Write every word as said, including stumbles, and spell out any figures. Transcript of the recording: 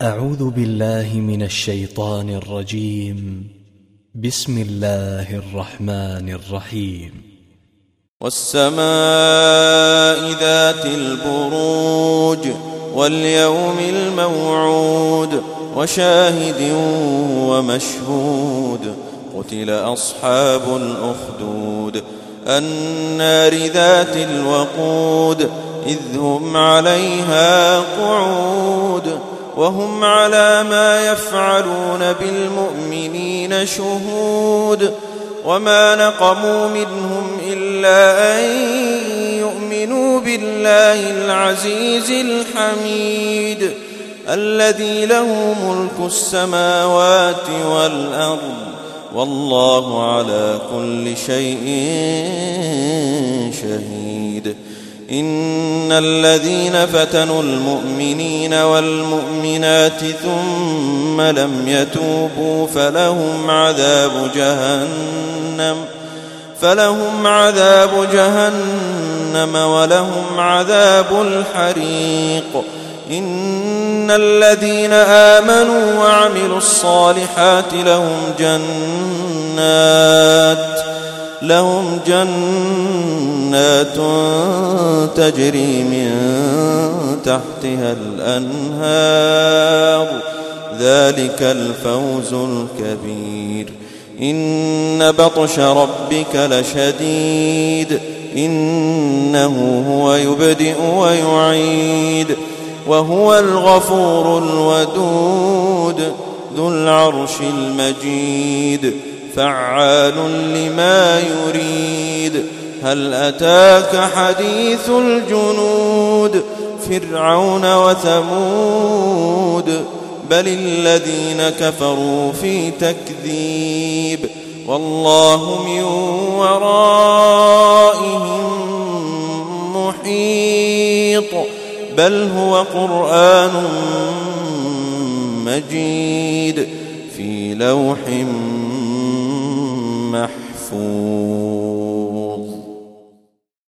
أعوذ بالله من الشيطان الرجيم. بسم الله الرحمن الرحيم. والسماء ذات البروج واليوم الموعود وشاهد ومشهود قتل أصحاب الأخدود النار ذات الوقود إذ هم عليها قعود وهم على ما يفعلون بالمؤمنين شهود وما نقموا منهم إلا أن يؤمنوا بالله العزيز الحميد الذي له ملك السماوات والأرض والله على كل شيء شهيد. إن الذين فتنوا المؤمنين والمؤمنات ثم لم يتوبوا فلهم عذاب جهنم فلهم عذاب جهنم ولهم عذاب الحريق. إن الذين آمنوا وعملوا الصالحات لهم جنات لهم جنات تجري من تحتها الأنهار ذلك الفوز الكبير. إن بطش ربك لشديد إنه هو يبدئ ويعيد وهو الغفور الودود ذو العرش المجيد فعال لما يريد. هل أتاك حديث الجنود فرعون وثمود بل الذين كفروا في تكذيب والله من ورائهم محيط بل هو قرآن مجيد في لوح محفوظ.